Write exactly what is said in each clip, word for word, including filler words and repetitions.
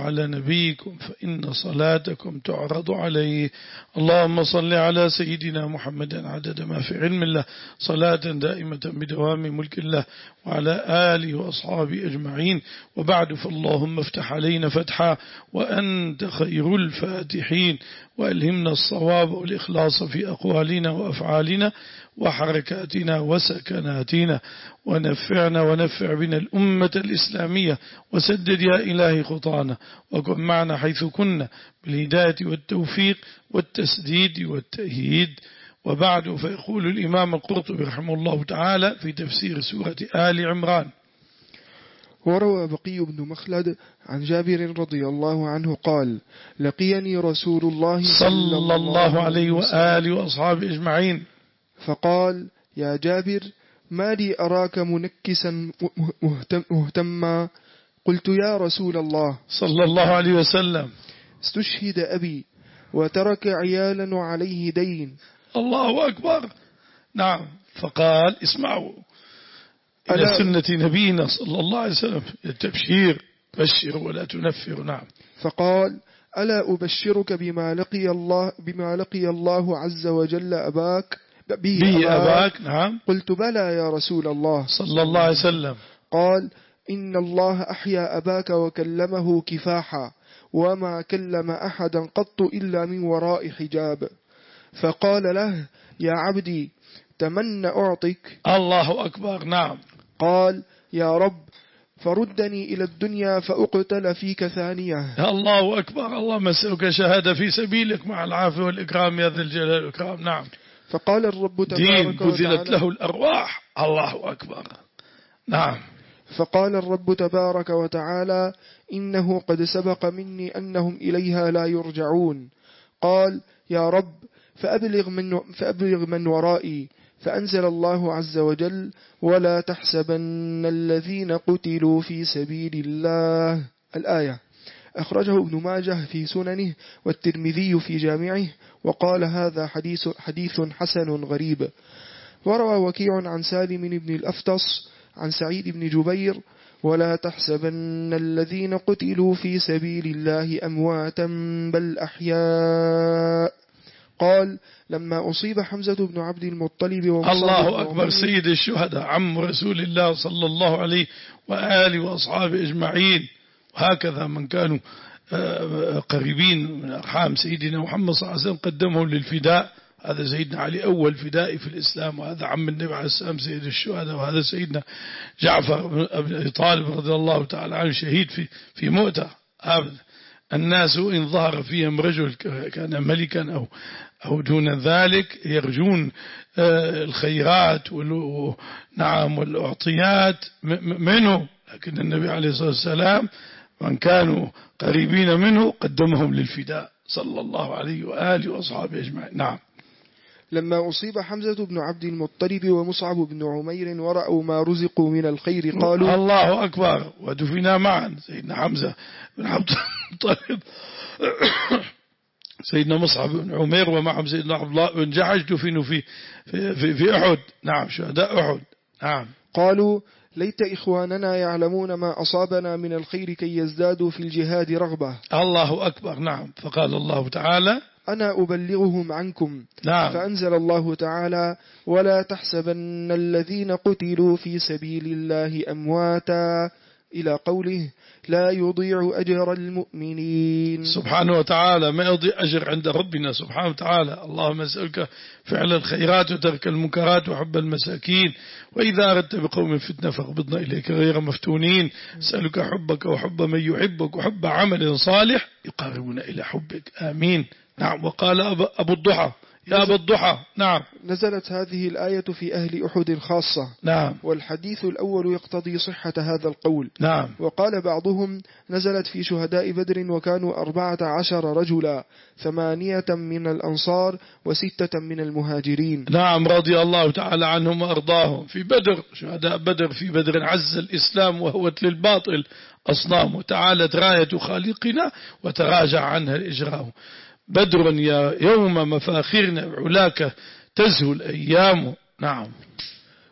على نبيكم فإن صلاتكم تعرض عليه. اللهم صل على سيدنا محمد عدد ما في علم الله صلاة دائمة بدوام ملك الله وعلى آله وأصحابه أجمعين. وبعد، فاللهم افتح علينا فتحا وأنت خير الفاتحين، وألهمنا الصواب والإخلاص في أقوالنا وأفعالنا وحركاتنا وسكناتنا، ونفعنا ونفع بنا الأمة الإسلامية، وسدد يا إلهي خطانا، وكن معنا حيث كنا بالهداية والتوفيق والتسديد والتأييد. وبعد، فيقول الإمام القرطبي رحمه الله تعالى في تفسير سورة آل عمران: وروى بقي بن مخلد عن جابر رضي الله عنه قال: لقيني رسول الله صلى الله عليه وآله وأصحابه أجمعين فقال: يا جابر، ما لي أراك منكسا مهتما؟ قلت: يا رسول الله صلى الله عليه وسلم، استشهد أبي وترك عيالا وعليه دين. الله أكبر. نعم. فقال: اسمعوا إلى سنة نبينا صلى الله عليه وسلم، التبشير، بشر ولا تنفر. نعم. فقال: ألا أبشرك بما لقي الله بما لقي الله عز وجل أباك به, به أباك؟ نعم. قلت: بلى يا رسول الله صلى الله عليه وسلم. قال: إن الله أحيا أباك وكلمه كفاحا، وما كلم أحدا قط إلا من وراء حجاب. فقال له: يا عبدي، تمن أعطك. الله أكبر. نعم. قال: يا رب، فردني إلى الدنيا فأقتل فيك ثانية. الله أكبر. اللهم اسألك شهادة في سبيلك مع العافية والإكرام يا ذا الجلال والإكرام. نعم. فقال الرب تبارك دين بذلت له الأرواح. الله أكبر. نعم. فقال الرب تبارك وتعالى: إنه قد سبق مني أنهم إليها لا يرجعون. قال: يا رب، فأبلغ من, فأبلغ من ورائي. فأنزل الله عز وجل: ولا تحسبن الذين قتلوا في سبيل الله. الآية. أخرجه ابن ماجه في سننه والترمذي في جامعه، وقال: هذا حديث, حديث حسن غريب. وروى وكيع عن سالم بن الأفتص عن سعيد بن جبير: ولا تحسبن الذين قتلوا في سبيل الله أمواتا بل أحياء. قال: لما أصيب حمزة بن عبد المطلب الله أكبر، سيد الشهداء، عم رسول الله صلى الله عليه وآله وأصحابه أجمعين، وهكذا من كانوا قريبين من أرحام سيدنا محمد صلى الله عليه وسلم قدمهم للفداء. هذا سيدنا علي أول فدائي في الإسلام، وهذا عم النبي عليه السلام سيد الشهداء، وهذا سيدنا جعفر بن أبي طالب رضي الله تعالى عنه شهيد في في مؤتة. الناس إن ظهر فيهم رجل كان ملكا أو أو دون ذلك يرجون الخيرات نعم والأعطيات منه، لكن النبي عليه الصلاة والسلام من كانوا قريبين منه قدمهم للفداء صلى الله عليه وآله وأصحابه أجمعين. نعم. لما أصيب حمزة بن عبد المطلب ومصعب بن عمير ورأوا ما رزقوا من الخير قالوا: الله أكبر. ودفنا معا سيدنا حمزة بن عبد المطلب سيدنا مصعب بن عمير ومعهم سيدنا عبد الله بن جحش دفنوا في في في, في أحد. نعم، شهداء أحد. نعم. قالوا: ليت إخواننا يعلمون ما أصابنا من الخير كي يزدادوا في الجهاد رغبة. الله أكبر. نعم. فقال الله تعالى: أنا أبلغهم عنكم. نعم. فأنزل الله تعالى: ولا تحسبن الذين قتلوا في سبيل الله أمواتا، إلى قوله: لا يضيع أجر المؤمنين. سبحانه وتعالى، ما يضيع أجر عند ربنا سبحانه وتعالى. اللهم اسألك فعل الخيرات وترك المنكرات وحب المساكين، وإذا أردت بقوم فتنة فاقبضنا إليك غير مفتونين. اسألك حبك وحب من يحبك وحب عمل صالح يقاربنا إلى حبك. آمين. نعم. وقال أبو الضحى: يا أبا الضحى. نعم. نزلت هذه الآية في أهل أحد خاصة. نعم. والحديث الأول يقتضي صحة هذا القول. نعم. وقال بعضهم: نزلت في شهداء بدر وكانوا أربعة عشر رجلا، ثمانية من الأنصار وستة من المهاجرين. نعم، رضي الله تعالى عنهم وأرضاهم. في بدر، شهداء بدر، في بدر عز الإسلام وهوت للباطل أصنام، وتعالت راية خالقنا وتراجع عنها الإجرام. بدر يا يوم مفاخرنا علاك تزهو الأيام. نعم.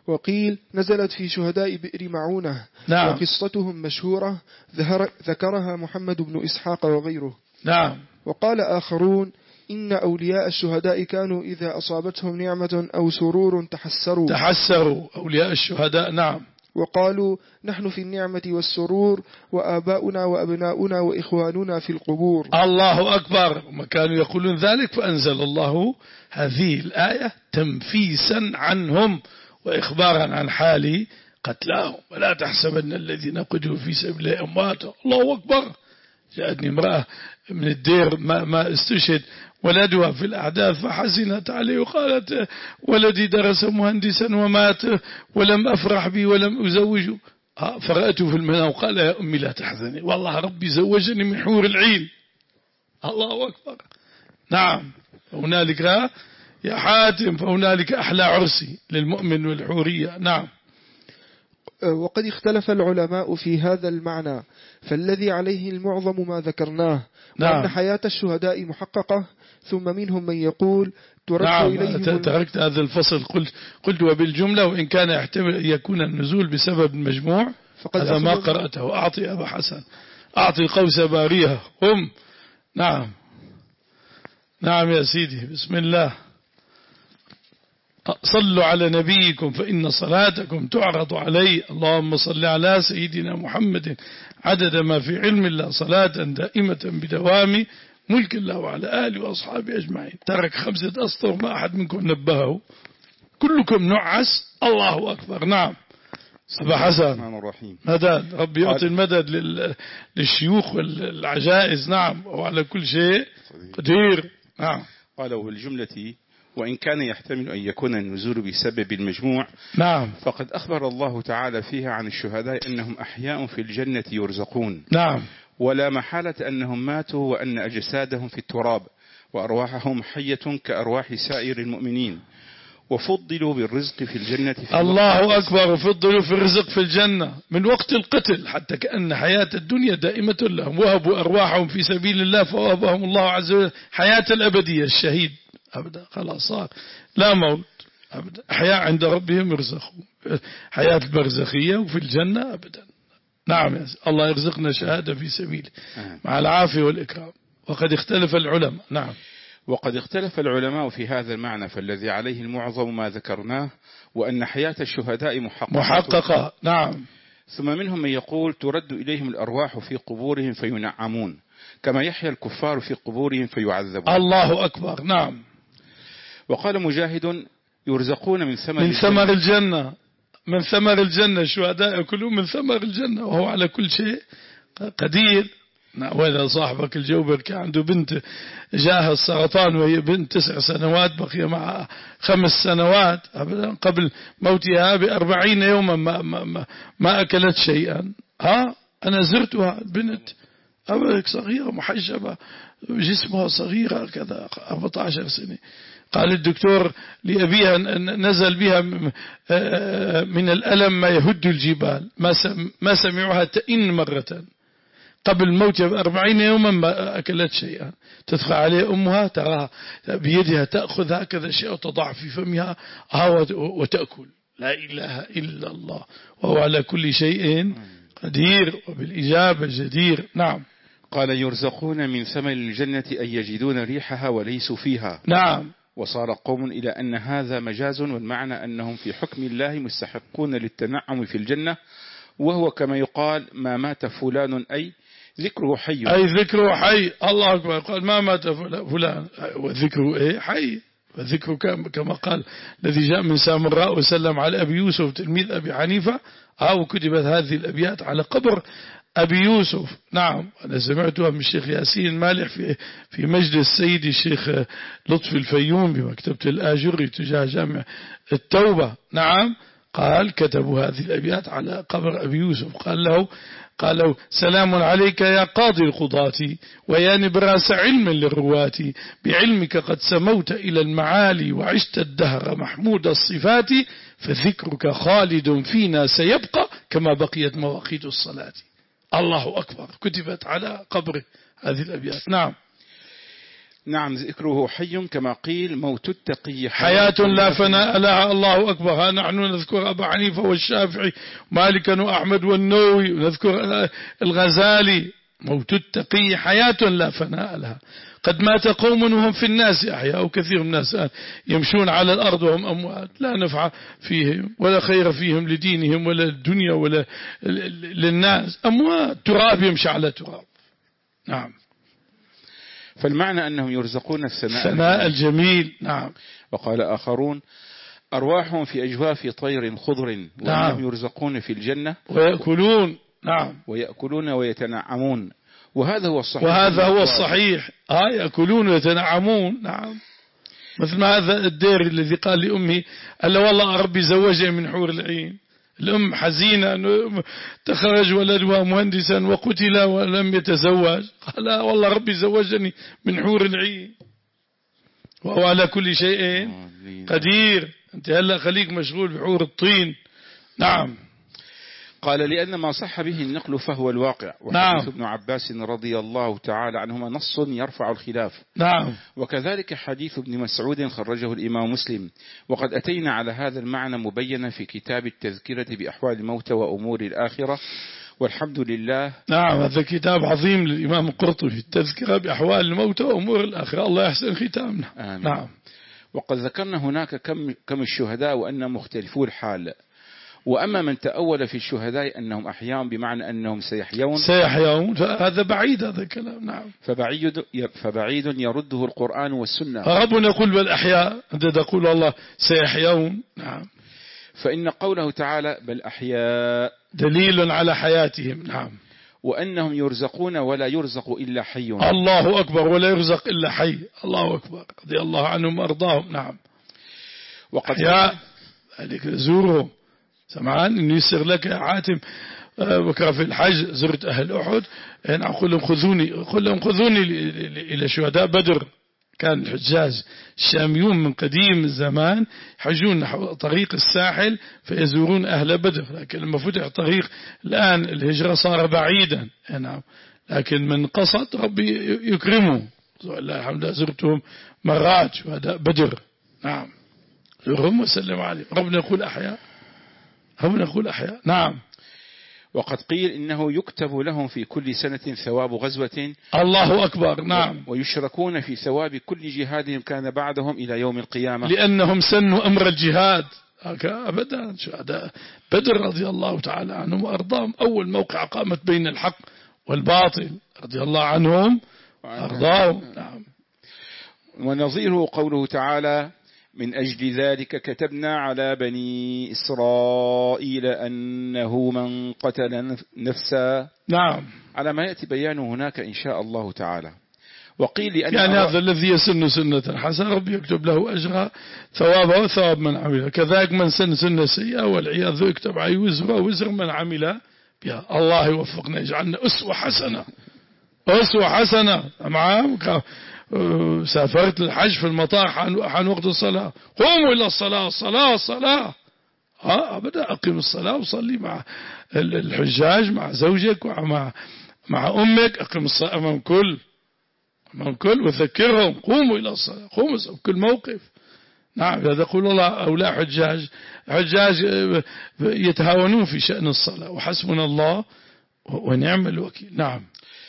وقيل نزلت في شهداء بئر معونة. نعم. وقصتهم مشهورة ذكرها محمد بن إسحاق وغيره. نعم. وقال آخرون إن أولياء الشهداء كانوا إذا أصابتهم نعمة أو سرور تحسروا تحسروا أولياء الشهداء. نعم. وقالوا نحن في النعمة والسرور وآباؤنا وأبناؤنا وإخواننا في القبور. الله أكبر. ما كانوا يقولون ذلك فأنزل الله هذه الآية تنفيسا عنهم وإخبارا عن حال قتلاهم. ولا تحسبن الذين قتلوا في سبيل الله أمواتا. الله أكبر. جاءتني امرأة من الدير ما, ما استشهد ولدها في الأحداث فحزنت عليه وقالت ولدي درس مهندسا ومات ولم أفرح به ولم أزوجه. فرأته في المنام وقال يا أمي لا تحزني والله ربي زوجني من حور العين. الله أكبر. نعم. هنالك يا حاتم فهنالك أحلى عرسي للمؤمن والحورية. نعم. وقد اختلف العلماء في هذا المعنى فالذي عليه المعظم ما ذكرناه. نعم. وأن حياة الشهداء محققة ثم منهم من يقول ترد نعم. إليهم. تركت هذا الفصل قلت, قلت وبالجملة وإن كان يحتمل أن يكون النزول بسبب المجموع هذا ما قرأته. أعطي أبا حسن أعطي قوس باريها هم. نعم. نعم يا سيدي. بسم الله. صلوا على نبيكم فإن صلاتكم تعرض عليه. اللهم صل على سيدنا محمد عدد ما في علم الله صلاة دائمة بدوام ملك الله وعلى آله وأصحابه أجمعين. ترك خمسة أسطر ما أحد منكم نبهه كلكم نعس. الله أكبر. نعم. أبا حسن مدد ربي يعطي المدد للشيوخ والعجائز. نعم. وعلى كل شيء قدير. نعم. قالوا بالجملة وإن كان يحتمل أن يكون النزول بسبب المجموع. نعم. فقد أخبر الله تعالى فيها عن الشهداء أنهم أحياء في الجنة يرزقون. نعم. ولا محالة أنهم ماتوا وأن أجسادهم في التراب وأرواحهم حية كأرواح سائر المؤمنين وفضلوا بالرزق في الجنة في الله أكبر. وفضلوا في الرزق في الجنة من وقت القتل حتى كأن حياة الدنيا دائمة لهم. وهبوا أرواحهم في سبيل الله فوهبهم الله عز وجل حياة الأبدية. الشهيد أبدا خلاص صار لا موت أبدا. أحياء عند ربهم يرزقون حياة برزخية وفي الجنة أبدا. نعم يا سيدي. الله يرزقنا شهادة في سبيله مع العافية والإكرام. وقد اختلف العلماء. نعم. وقد اختلف العلماء في هذا المعنى فالذي عليه المعظم ما ذكرناه وأن حياة الشهداء محققة. محققة. نعم. ثم منهم من يقول ترد إليهم الأرواح في قبورهم فينعمون كما يحيى الكفار في قبورهم فيعذبون. الله أكبر. نعم. وقال مجاهد يرزقون من ثمر من ثمر الجنة. من ثمر الجنة. الشهداء يأكلون من ثمر الجنة وهو على كل شيء قدير. وإذا صاحبك الجوبر كان عنده بنت جاءها السرطان وهي بنت تسع سنوات بقي معها خمس سنوات أبدا قبل موتها بأربعين يوما ما, ما, ما, ما أكلت شيئا. ها أنا زرتها البنت أبدا صغيرة محجبة جسمها صغيرة كذا أربعة عشر سنة. قال الدكتور لأبيها نزل بها من الألم ما يهد الجبال ما سمعها تئن مرة قبل موتها بأربعين يوما ما أكلت شيئا. تدخل عليه أمها تراها بيدها تأخذ هكذا شيء وتضع في فمها وتأكل. لا إله إلا الله وهو على كل شيء قدير وبالإجابة جدير. نعم. قال يرزقون من ثمر الجنة أن يجدون ريحها وليسوا فيها. نعم. وصار قوم إلى أن هذا مجاز والمعنى أنهم في حكم الله مستحقون للتنعم في الجنة وهو كما يقال ما مات فلان أي ذكره حي. أي ذكره حي. الله أكبر. قال ما مات فلان وذكره إيه حي. وذكره كما قال الذي جاء من سامراء وسلم على أبي يوسف تلميذ أبي حنيفة أو كتبت هذه الأبيات على قبر أبي يوسف. نعم. أنا سمعتها من الشيخ ياسين مالح في في مجلس سيدي الشيخ لطفي الفيوم بمكتبة الآجري تجاه جامع التوبة. نعم. قال كتبوا هذه الأبيات على قبر أبي يوسف. قال له قال له سلام عليك يا قاضي القضاة ويا نبراس علم للرواة بعلمك قد سموت إلى المعالي وعشت الدهر محمود الصفات فذكرك خالد فينا سيبقى كما بقيت مواقيت الصلاة. الله أكبر. كتبت على قبر هذه الأبيات. نعم. نعم ذكره حي كما قيل موت التقي حياة لا فناء لها. الله أكبر. ها نحن نذكر أبا حنيفة والشافعي مالكا وأحمد والنووي ونذكر الغزالي. موت التقي حياة لا فناء لها. قد مات قوم وهم في الناس أحياء، وكثير من الناس يمشون على الأرض وهم أموات لا نفع فيهم ولا خير فيهم لدينهم ولا الدنيا ولا للناس، أموات تراب يمشي على تراب. نعم. فالمعنى أنهم يرزقون الثناء الثناء الجميل. نعم. وقال آخرون أرواحهم في أجواف طير خضر وأنهم نعم. يرزقون في الجنة ويأكلون. نعم. ويأكلون ويتنعمون، وهذا هو الصحيح. وهذا هو الصحيح. آه يأكلون ويتنعمون. نعم. مثل ما هذا الدير الذي قال لأمي ألا والله ربي زوجني من حور العين. الأم حزينة أنه تخرج ولدها مهندسا وقتل ولم يتزوج، قال والله ربي زوجني من حور العين وهو على كل شيء قدير. أنت هلأ خليك مشغول بحور الطين. نعم. قال لأن ما صح به النقل فهو الواقع. نعم. وحديث ابن عباس رضي الله تعالى عنهما نص يرفع الخلاف. نعم. وكذلك حديث ابن مسعود خرجه الإمام مسلم. وقد أتينا على هذا المعنى مبينا في كتاب التذكرة بأحوال الموتى وأمور الآخرة، والحمد لله. نعم. هذا كتاب عظيم للإمام القرطبي، التذكرة بأحوال الموتى وأمور الآخرة. الله يحسن ختامنا. آمين. نعم. وقد ذكرنا هناك كم, كم الشهداء وأن مختلفو الحال. وأما من تأول في الشهداء أنهم أحياء بمعنى أنهم سيحيون سيحيون فهذا بعيد هذا الكلام. نعم. فبعيد, فبعيد يرده القرآن والسنة. ربنا يقول بالأحياء، أنت تقول الله سيحيون. نعم. فإن قوله تعالى بل أحياء دليل على حياتهم. نعم. وأنهم يرزقون ولا يرزق إلا حي. الله أكبر. ولا يرزق إلا حي. الله أكبر. رضي الله عنهم وأرضاهم. نعم. وقد أحياء ذلك زورهم. سمعان إن يسر لك يا عاتم بكرة في الحج زرت أهل أحد، أنا أقول لهم خذوني أقول لهم خذوني إلى شهداء بدر. كان الحجاج الشاميون من قديم الزمان يحجون نحو طريق الساحل فيزورون أهل بدر، لكن لما فتح طريق الآن الهجرة صار بعيدا. نعم. لكن من قصد ربي يكرمه. الله الحمد لله زرتهم مرات شهداء بدر. نعم. زورهم وسلم عليهم. ربنا يقول أحياء. ربنا يقول أحياء. نعم. وقد قيل إنه يكتب لهم في كل سنة ثواب غزوة. الله أكبر. نعم. ويشركون في ثواب كل جهادهم كان بعدهم إلى يوم القيامة، لأنهم سنوا أمر الجهاد. أبدا. شهداء بدر رضي الله تعالى عنهم وأرضاهم أول موقع قامت بين الحق والباطل رضي الله عنهم وأرضاهم. نعم. ونظيره قوله تعالى من أجل ذلك كتبنا على بني إسرائيل أنه من قتل نفسا. نعم. على ما يأتي بيانه هناك إن شاء الله تعالى. وقيل لأن يعني هذا الذي يسن سنة حسنة ربي يكتب له أجرها ثوابه وثواب من عمله، كذلك من سن سنة سيئة والعياذ يكتب عليه وزره وزر من عمل بها. الله يوفقنا يجعلنا أسوة حسنة. أسوة حسنة. معاهم سافرت الحج في المطار حان وقت الصلاة قوموا إلى الصلاة الصلاة الصلاة. ها أبدا أقيم الصلاة وصلي مع الحجاج مع زوجك ومع مع أمك. أقيم الصلاة أمام كل أمام كل وذكرهم قوموا إلى الصلاة. قوموا في كل موقف. نعم. هذا يقول الله أولا حجاج حجاج يتهاونون في شأن الصلاة وحسبنا الله ونعم الوكيل. نعم.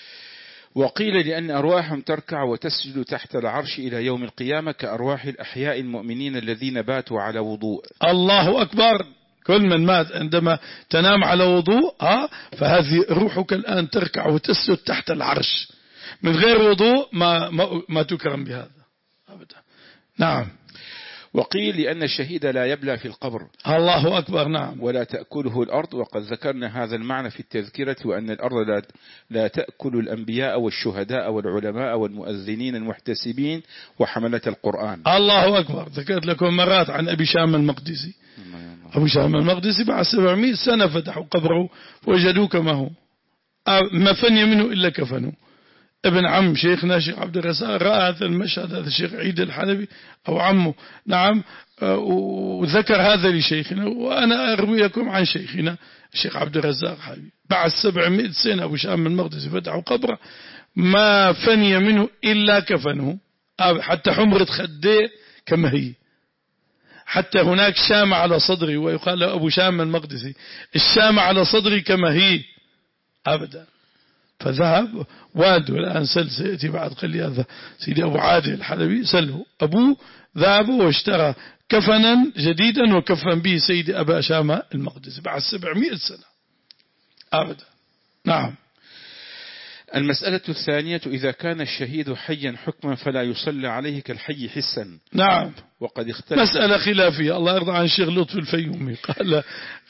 وقيل لأن أرواحهم تركع وتسجد تحت العرش إلى يوم القيامة كأرواح الأحياء المؤمنين الذين باتوا على وضوء. الله أكبر. كل من مات عندما تنام على وضوء ها فهذه روحك الآن تركع وتسجد تحت العرش. من غير وضوء ما, ما, ما تكرم بهذا أبدا. نعم. وقيل لأن الشهيد لا يبلى في القبر. الله أكبر. نعم. ولا تأكله الأرض. وقد ذكرنا هذا المعنى في التذكرة وأن الأرض لا, لا تأكل الأنبياء والشهداء والعلماء والمؤذنين المحتسبين وحملة القرآن. الله أكبر. ذكرت لكم مرات عن أبي شام المقدسي. أبو شام المقدسي بعد سبعمائة سنة فتحوا قبره وجدوه كما هو ما فني منه إلا كفنه. ابن عم شيخنا شيخ عبد الرزاق رأى هذا المشهد، هذا الشيخ عيد الحلبي أو عمه. نعم. وذكر هذا لشيخنا وأنا أروي لكم عن شيخنا الشيخ عبد الرزاق حبيبي. بعد سبعمائة سنة أبو شام المقدسي فتحوا قبره ما فني منه إلا كفنه. حتى حمرة خديه كما هي، حتى هناك شامة على صدري، ويقال له أبو شام المقدسي، الشامة على صدري كما هي أبدا. فذهب والده، الآن سل سيأتي بعد قليل، هذا سيدي أبو عادل الحلبي سله، أبوه ذهب واشترى كفنا جديدا وكفن به سيدي أبا شامة المقدسي بعد سبعمائة سنة أبدا. نعم. المسألة الثانية: إذا كان الشهيد حيا حكما فلا يصلى عليه كالحي حسا. نعم. وقد اختلف. مسألة خلافية. الله يرضى عن الشيخ لطفي الفيومي قال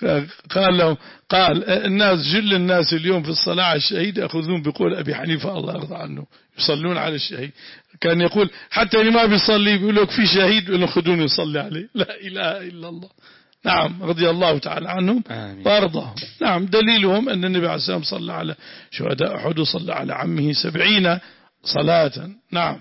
قال له قال الناس جل الناس اليوم في الصلاة على الشهيد يأخذون بقول أبي حنيفة الله يرضى عنه، يصلون على الشهيد. كان يقول حتى اللي ما بيصلي بيقول لك في شهيد بيقول لهم خذوني يصلي عليه. لا إله إلا الله. نعم، رضي الله تعالى عنهم وارضاهم. نعم، دليلهم أن النبي عليه الصلاة والسلام صلى على شهداء أحد وصلى على عمه سبعين صلاة. نعم.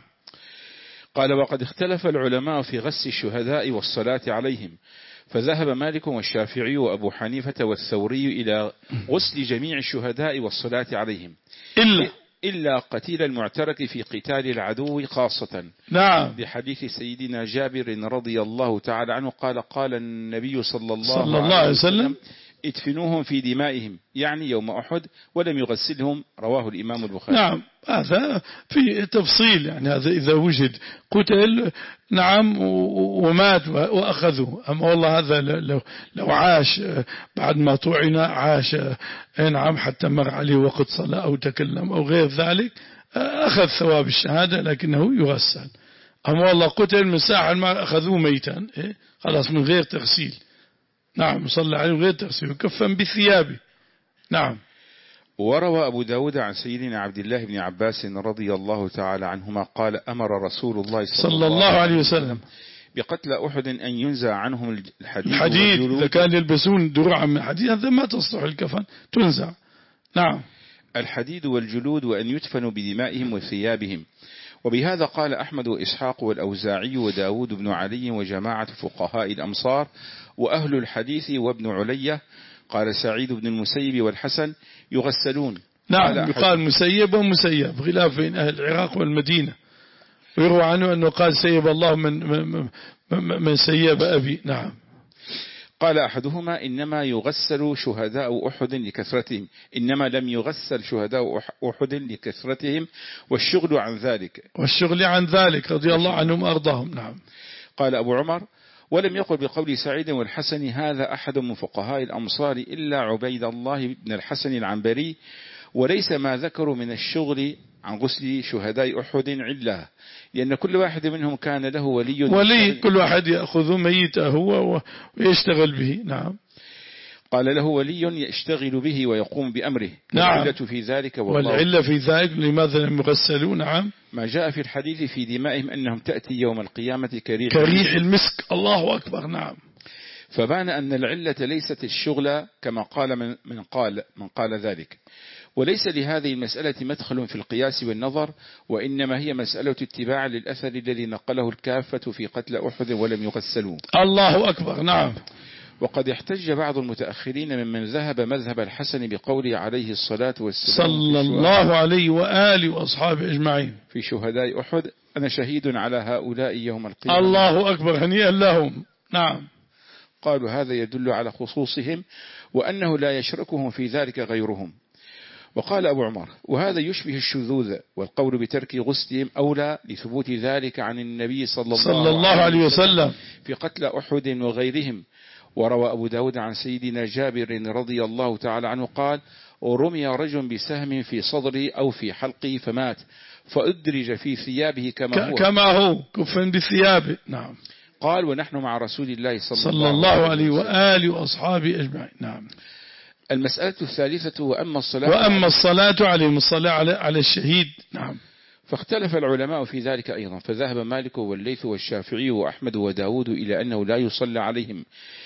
قال: وقد اختلف العلماء في غسل الشهداء والصلاة عليهم، فذهب مالك والشافعي وأبو حنيفة والثوري إلى غسل جميع الشهداء والصلاة عليهم إلا إلا قتيل المعترك في قتال العدو خاصة. نعم. بحديث سيدنا جابر رضي الله تعالى عنه قال: قال النبي صلى الله, صلى الله عليه وسلم: ادفنوهم في دمائهم، يعني يوم أحد، ولم يغسلهم. رواه الإمام البخاري. نعم، هذا في تفصيل، يعني هذا إذا وجد قتل نعم ومات وأخذوه. أما والله هذا لو, لو عاش بعد ما طعن عاش نعم حتى مر عليه وقت صلاة أو تكلم أو غير ذلك أخذ ثواب الشهادة لكنه يغسل. أما والله قتل من ساعة ما أخذوه ميتا خلاص من غير تغسيل. نعم، صلى عليه غير تغسيل وكفن بثيابه. نعم. وروى أبو داود عن سيدنا عبد الله بن عباس رضي الله تعالى عنهما قال: أمر رسول الله صلى, صلى الله عليه وسلم بقتل أحد أن ينزع عنهم الحديد, الحديد إذا كان يلبسون دروعا من حديد هذا ما تصلح الكفن تنزع. نعم. الحديد والجلود، وأن يدفنوا بدمائهم وثيابهم. وبهذا قال أحمد وإسحاق والأوزاعي وداود بن علي وجماعة فقهاء الأمصار وأهل الحديث وابن علية. قال سعيد بن المسيب والحسن: يغسلون. نعم، يقال مسيب ومسيب، خلاف بين أهل العراق والمدينة. ويروى عنه أنه قال سيب الله من, من, من سيب أبي. نعم. قال أحدهما: إنما يغسل شهداء أحد لكثرتهم، إنما لم يغسل شهداء أحد لكثرتهم، والشغل عن ذلك والشغل عن ذلك رضي الله عنهم أرضاهم. نعم. قال أبو عمر: ولم يقل بقول سعيد والحسن هذا أحد من فقهاء الأمصار إلا عبيد الله بن الحسن العنبري، وليس ما ذكروا من الشغل عن غسل شهداء أحد علة، لأن كل واحد منهم كان له ولي ولي كل واحد يأخذ ميته هو ويشتغل به. نعم. قال له ولي يشتغل به ويقوم بأمره. نعم. والعلة في ذلك والعلة في ذلك لماذا لم يغسلوا؟ نعم. ما جاء في الحديث في دمائهم أنهم تأتي يوم القيامة كريح, كريح المسك. الله أكبر. نعم. فبان أن العلة ليست الشغل كما قال من, من قال من قال ذلك، وليس لهذه المسألة مدخل في القياس والنظر، وإنما هي مسألة اتباع للأثر الذي نقله الكافة في قتل أحد ولم يغسلوا. الله أكبر. نعم. وقد احتج بعض المتأخرين ممن ذهب مذهب الحسن بقوله عليه الصلاة والسلام صلى الله عليه وآله وأصحابه أجمعين في شهداء أحد: أنا شهيد على هؤلاء يوم القيامة. الله أكبر، هنيئا لهم. نعم. قالوا هذا يدل على خصوصهم وأنه لا يشركهم في ذلك غيرهم. وقال أبو عمر: وهذا يشبه الشذوذ، والقول بترك غسلهم أولى لثبوت ذلك عن النبي صلى الله, صلى الله عليه وسلم في قتل أحد وغيرهم. وروى أبو داود عن سيدنا جابر رضي الله تعالى عنه قال: ورمي رجل بسهم في صدري أو في حلقي فمات، فأدرج في ثيابه كما هو كما هو كفن بثيابه. نعم. قال: ونحن مع رسول الله صلى, صلى الله عليه وآله وأصحابه أجمعين. نعم. المسألة الثالثة: وأما الصلاة وأما الصلاة عليهم، الصلاة على, على الشهيد. نعم. فاختلف العلماء في ذلك أيضا، فذهب مالك والليث والشافعي وأحمد وداود إلى أنه لا يصلى عليهم،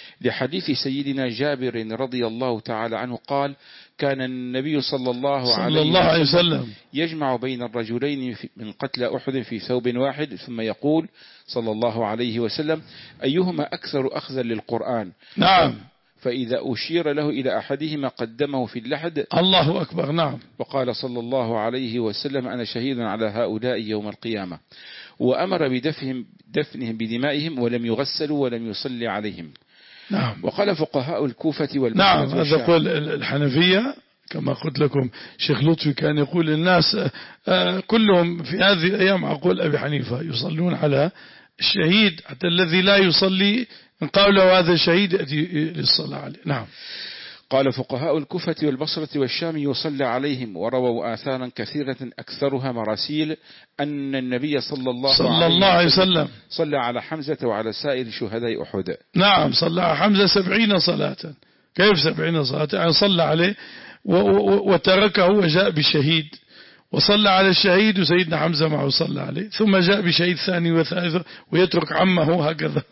لحديث سيدنا جابر رضي الله تعالى عنه قال: كان النبي صلى الله, صلى عليه, الله عليه وسلم يجمع بين الرجلين من قتل أحد في ثوب واحد، ثم يقول صلى الله عليه وسلم: أيهما أكثر أخذا للقرآن؟ نعم. فإذا أشير له إلى أحدهما قدمه في اللحد. الله أكبر. نعم. وقال صلى الله عليه وسلم أنا شهيد على هؤلاء يوم القيامة، وأمر بدفنهم, دفنهم بدمائهم ولم يغسلوا ولم يصلي عليهم. نعم. وقال فقهاء الكوفة والبصرة نعم، هذا قول الحنفية كما قلت لكم. شيخ لطفي كان يقول الناس كلهم في هذه الأيام عقول أبي حنيفة يصلون على الشهيد، حتى الذي لا يصلي إن قال له هذا شهيد يأتي للصلاة عليه. نعم. قال فقهاء الكوفة والبصرة والشام يصلى عليهم، ورووا آثارا كثيرة أكثرها مراسيل أن النبي صلى الله, صلى الله عليه وسلم صلى على حمزة وعلى سائر شهداء أحد. نعم، صلى على حمزة سبعين صلاة. كيف سبعين صلاة؟ يعني صلى عليه وتركه وجاء بشهيد، وصلى على الشهيد وسيدنا حمزة معه صلى عليه، ثم جاء بشهيد ثاني وثالث ويترك عمه هكذا.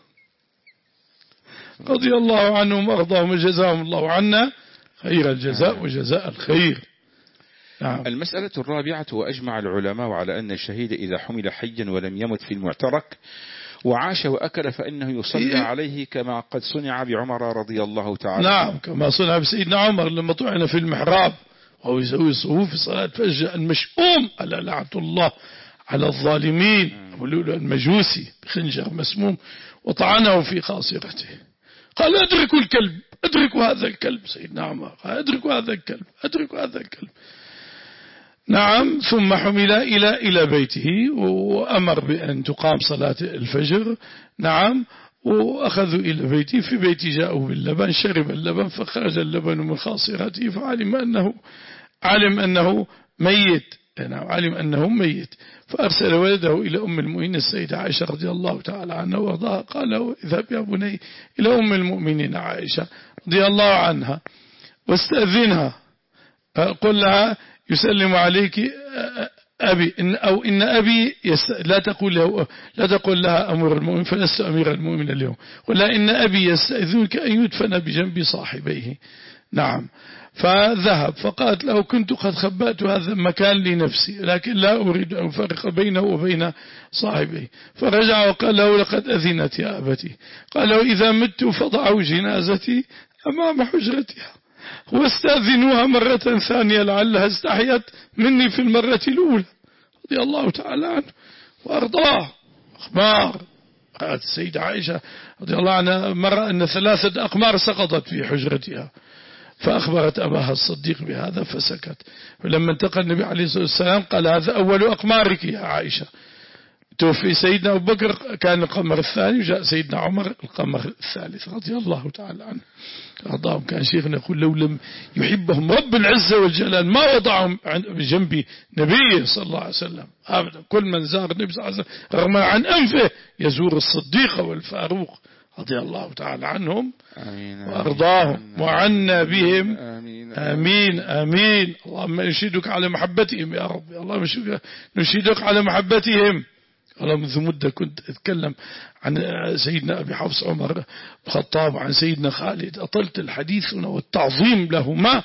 رضي الله عنهم وارضاهم وجزاهم الله عنا خير الجزاء وجزاء الخير. نعم. المسألة الرابعة وأجمع العلماء على أن الشهيد إذا حمل حيا ولم يمت في المعترك وعاش وأكل فإنه يصلى عليه كما قد صنع بعمر رضي الله تعالى. نعم، كما صنع بسيدنا عمر لما طعن في المحراب وهو يسوي صفوف في صلاة فجأة المشؤوم على لعنة الله على الظالمين المجوسي بخنجر مسموم وطعنه في خاصرته. قال أدركوا الكلب، أدركوا هذا الكلب. سيدنا عمر قال أدركوا هذا الكلب، أدركوا هذا الكلب. نعم. ثم حمل إلى إلى بيته وأمر بأن تقام صلاة الفجر. نعم. وأخذوا إلى بيته، في بيته جاءوا باللبن، شرب اللبن فخرج اللبن من خاصرته فعلم أنه علم أنه ميت. نعم، علم أنه ميت، فأرسل ولده إلى أم المؤمنين السيدة عائشة رضي الله تعالى عنها وارضاها، قال له اذهب يا بني إلى أم المؤمنين عائشة رضي الله عنها واستأذنها، قل لها يسلم عليك أبي إن أو إن أبي يست... لا تقول له لا تقول لها أمير المؤمنين فلست أمير المؤمنين اليوم، ولا إن أبي يستأذنك أن يدفن بجنب صاحبيه. نعم. فذهب فقالت له كنت قد خبأت هذا المكان لنفسي لكن لا أريد أن أفرق بينه وبين صاحبه. فرجع وقال له لقد أذنت يا أبتي. قال له إذا مت فضعوا جنازتي أمام حجرتها واستأذنوها مرة ثانية لعلها استحيت مني في المرة الأولى. رضي الله تعالى عنه وأرضاه. أخبار قالت السيدة عائشة رضي الله عنها مرة أن ثلاثة أقمار سقطت في حجرتها، فأخبرت أباها الصديق بهذا فسكت. فلما انتقل النبي عليه الصلاة والسلام قال هذا أول أقمارك يا عائشة. توفي سيدنا أبو بكر كان القمر الثاني، وجاء سيدنا عمر القمر الثالث رضي الله تعالى عنه أرضاهم. كان شيخنا يقول لو لم يحبهم رب العزة والجلال ما وضعهم بجنب نبيه صلى الله عليه وسلم أبدا. كل من زار النبي صلى الله عليه وسلم رغم عن أنفه يزور الصديق والفاروق رضي الله تعالى عنهم آمين وأرضاهم وعنا بهم آمين آمين, آمين. اللهم نشهدك على محبتهم يا رب. اللهم نشهدك على محبتهم. والله منذ مدة كنت أتكلم عن سيدنا أبي حفص عمر الخطاب عن سيدنا خالد، أطلت الحديث والتعظيم لهما.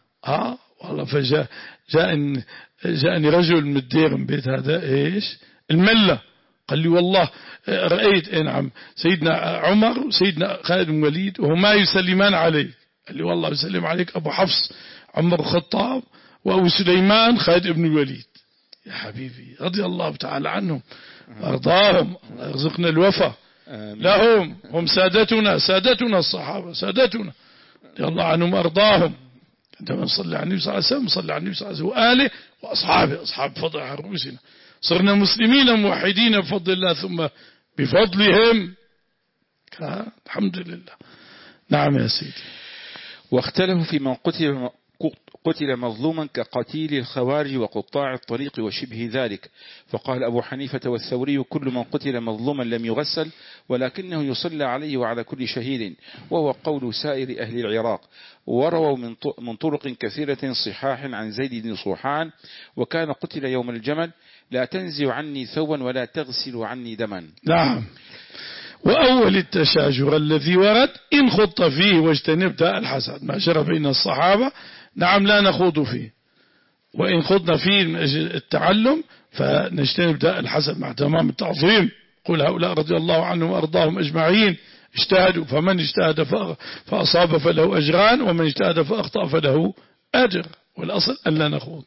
ها والله فجاء جاءني جاءني رجل من الدير من بيت هذا إيش الملة، قال لي والله رأيت نعم سيدنا عمر وسيدنا خالد بن الوليد وهما يسلمان عليك. قال لي والله يسلم عليك أبو حفص عمر الخطاب وأبو سليمان خالد بن الوليد. يا حبيبي رضي الله تعالى عنهم وارضاهم. الله يرزقنا الوفا لهم، هم سادتنا سادتنا الصحابة سادتنا رضي الله عنهم وارضاهم. عندما نصلي على النبي صلى الله عليه وسلم نصلي على النبي صلى الله عليه وسلم وآله وأصحابه أصحاب فضل على رؤوسنا. صرنا مسلمين موحدين بفضل الله ثم بفضلهم الحمد لله. نعم يا سيدي. واختلفوا في من قتل قتل مظلوما كقتيل الخوارج وقطاع الطريق وشبه ذلك. فقال أبو حنيفة والثوري كل من قتل مظلوما لم يغسل ولكنه يصلى عليه وعلى كل شهيد، وهو قول سائر أهل العراق. ورووا من طرق كثيرة صحاح عن زيد بن صوحان وكان قتل يوم الجمل لا تنزع عني ثوبا ولا تغسل عني دما. نعم. وأول التشاجر الذي ورد إن خضت فيه واجتنبت الحسد ما جرى بين الصحابة نعم لا نخوض فيه، وإن خضنا فيه التعلم فنجتنب داء الحسد مع تمام التعظيم. قل هؤلاء رضي الله عنهم وأرضاهم أجمعين اجتهدوا، فمن اجتهد فأصاب فله أجران، ومن اجتهد فأخطأ فله أجر. والأصل أن لا نخوض.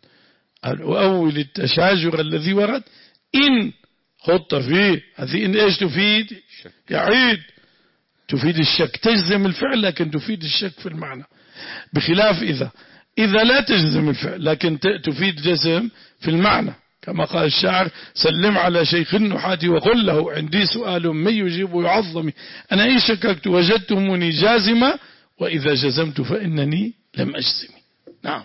وأول التشاجر الذي ورد إن خضت فيه، هذه إن إيش تفيد؟ يعيد، تفيد الشك، تجزم الفعل لكن تفيد الشك في المعنى، بخلاف إذا إذا لا تجزم الفعل لكن تفيد جزم في المعنى، كما قال الشاعر: سلم على شيخ النحاة وقل له عندي سؤال من يجيب يعظمي، أنا إن شككت وجدتموني جازمة، وإذا جزمت فإنني لم أجزم. نعم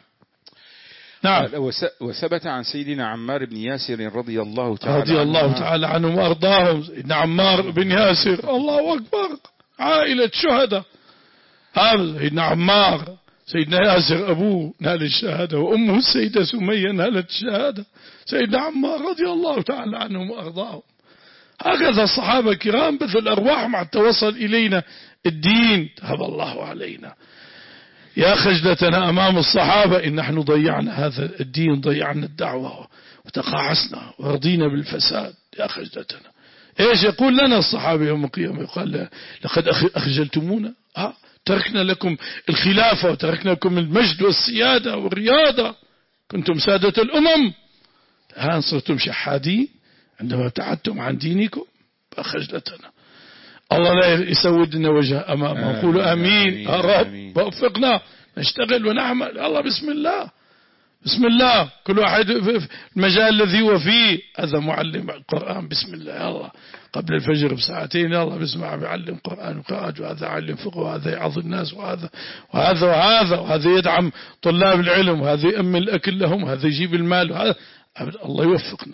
نعم. وثبت عن سيدنا عمار بن ياسر رضي الله تعالى رضي الله تعالى عنهم وأرضاهم. سيدنا عمار بن ياسر، الله أكبر، عائلة شهداء. هذا سيدنا عمار، سيدنا ياسر أبوه نال الشهادة، وأمه السيدة سمية نالت الشهادة. سيدنا عمار رضي الله تعالى عنهم وأرضاهم. هكذا الصحابة الكرام بذل الأرواح مع التوصل إلينا الدين. تاب الله علينا. يا خجلتنا أمام الصحابة إن نحن ضيعنا هذا الدين، ضيعنا الدعوة وتقاعسنا ورضينا بالفساد. يا خجلتنا. إيش يقول لنا الصحابة يوم القيامة؟ يقال: لقد أخجلتمونا، آه تركنا لكم الخلافة وتركنا لكم المجد والسيادة والرياضة، كنتم سادة الأمم، الآن صرتم شحادين عندما ابتعدتم عن دينكم. فخجلتنا. الله لا يسودنا وجه أمامه. نقول آمين يا رب، ووفقنا نشتغل ونعمل. الله بسم الله بسم الله، كل واحد في المجال الذي هو فيه. هذا معلم القرآن، بسم الله، يا الله قبل الفجر بساعتين يا الله بسمع بيعلم قرآن وقراءة، وهذا يعلم فقه، وهذا يعظ الناس، وهذا وهذا وهذا وهذا يدعم طلاب العلم، وهذا يأمن الأكل لهم، وهذا يجيب المال، وهذا. الله يوفقنا،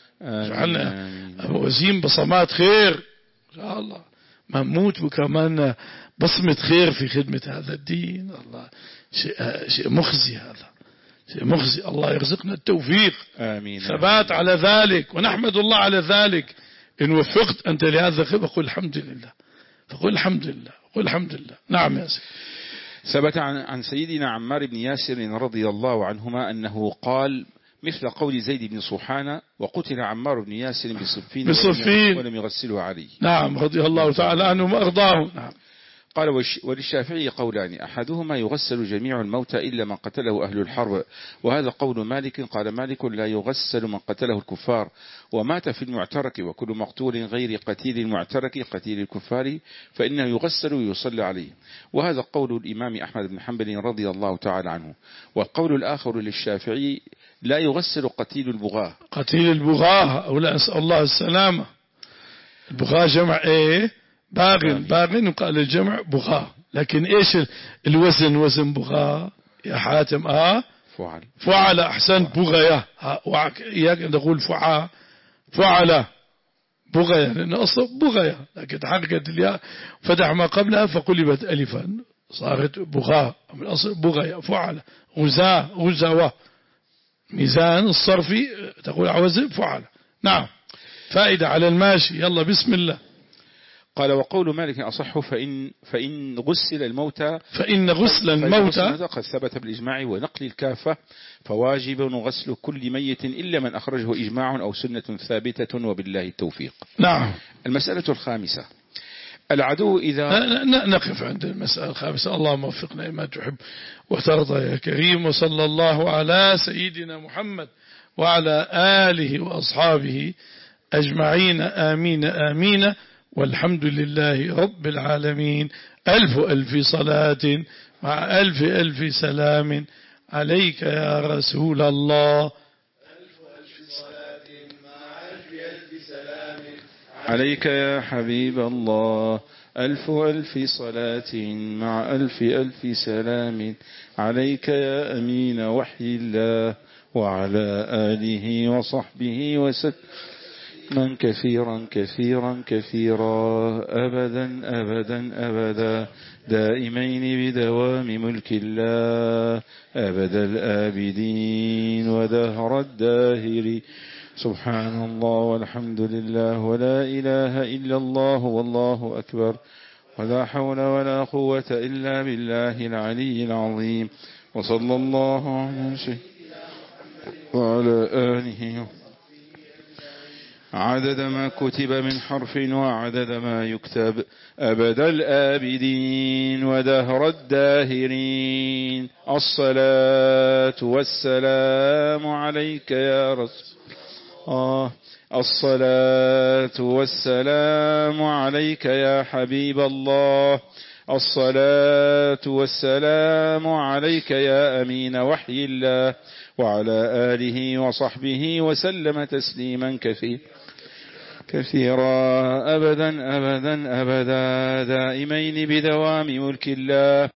جعلنا وزين بصمات خير إن شاء الله، ما نموت وكمان بصمة خير في خدمة هذا الدين. الله شيء شيء مخزي، هذا شيء مخزي. الله يرزقنا التوفيق، آمين، ثبات على ذلك، ونحمد الله على ذلك. إن وفقت أنت لهذا فقل الحمد لله، فقل الحمد لله، قل الحمد لله. نعم يا سيدي. ثبت عن سيدنا عمار بن ياسر رضي الله عنهما أنه قال مثل قول زيد بن صحانة: وقتل عمار بن ياسر بصفين, بصفين ولم يغسله عليه. نعم رضي الله تعالى عنهم وأرضاهم. نعم. قال: وللشافعي قولان: أحدهما يغسل جميع الموتى إلا من قتله أهل الحرب، وهذا قول مالك. قال مالك: لا يغسل من قتله الكفار ومات في المعترك، وكل مقتول غير قتيل المعترك قتيل الكفار فإنه يغسل ويصلى عليه، وهذا قول الإمام أحمد بن حنبل رضي الله تعالى عنه. والقول الآخر للشافعي: لا يغسل قتيل البغاة. قتيل البغاة، أو لا، أسأل الله السلامة. البغاة جمع إيه؟ باغن. باغن وقال الجمع بغاة، لكن إيش الوزن؟ وزن بغاة يا حاتم. آه فعل. فعل. أحسن. بغية. إياك أن تقول فعا فعل بغية، لأن أصلا بغية، لكن تحققت الياء فتح ما قبلها فقلبت ألفا صارت بغاة، من أصل بغية. فعل. غزاة غزاوة، ميزان الصرفي تقول عوزن فعل. نعم. فائدة على الماشي. يلا بسم الله. قال: وقول مالك أصح فإن, فإن غسل الموتى فإن غسل الموتى قد ثبت بالإجماع ونقل الكافة، فواجب غسل كل ميت إلا من أخرجه إجماع أو سنة ثابتة، وبالله التوفيق. نعم. المسألة الخامسة: العدو إذا نقف عند المسألة الخامسة. اللهم وفقنا لما تحب وترضى يا كريم. وصلى الله على سيدنا محمد وعلى آله وأصحابه أجمعين. آمين آمين. والحمد لله رب العالمين. ألف ألف صلاة مع ألف ألف سلام عليك يا رسول الله. ألف ألف صلاة مع ألف ألف سلام عليك يا حبيب الله. ألف ألف صلاة مع ألف ألف سلام عليك يا أمين وحي الله، وعلى آله وصحبه وسلم من كثيرا كثيرا كثيرا أبدا أبدا أبدا، دائمين بدوام ملك الله أبد الآبدين ودهر الداهر. سبحان الله والحمد لله ولا إله إلا الله والله أكبر، ولا حول ولا قوة إلا بالله العلي العظيم. وصلى الله على سيدنا وعلى آله عدد ما كتب من حرف وعدد ما يكتب أبد الآبدين ودهر الداهرين. الصلاة والسلام عليك يا رسول الله. الصلاة والسلام عليك يا حبيب الله. الصلاة والسلام عليك يا أمين وحي الله، وعلى آله وصحبه وسلم تسليما كثيرا كثيرا أبدا أبدا أبدا دائمين بدوام ملك الله.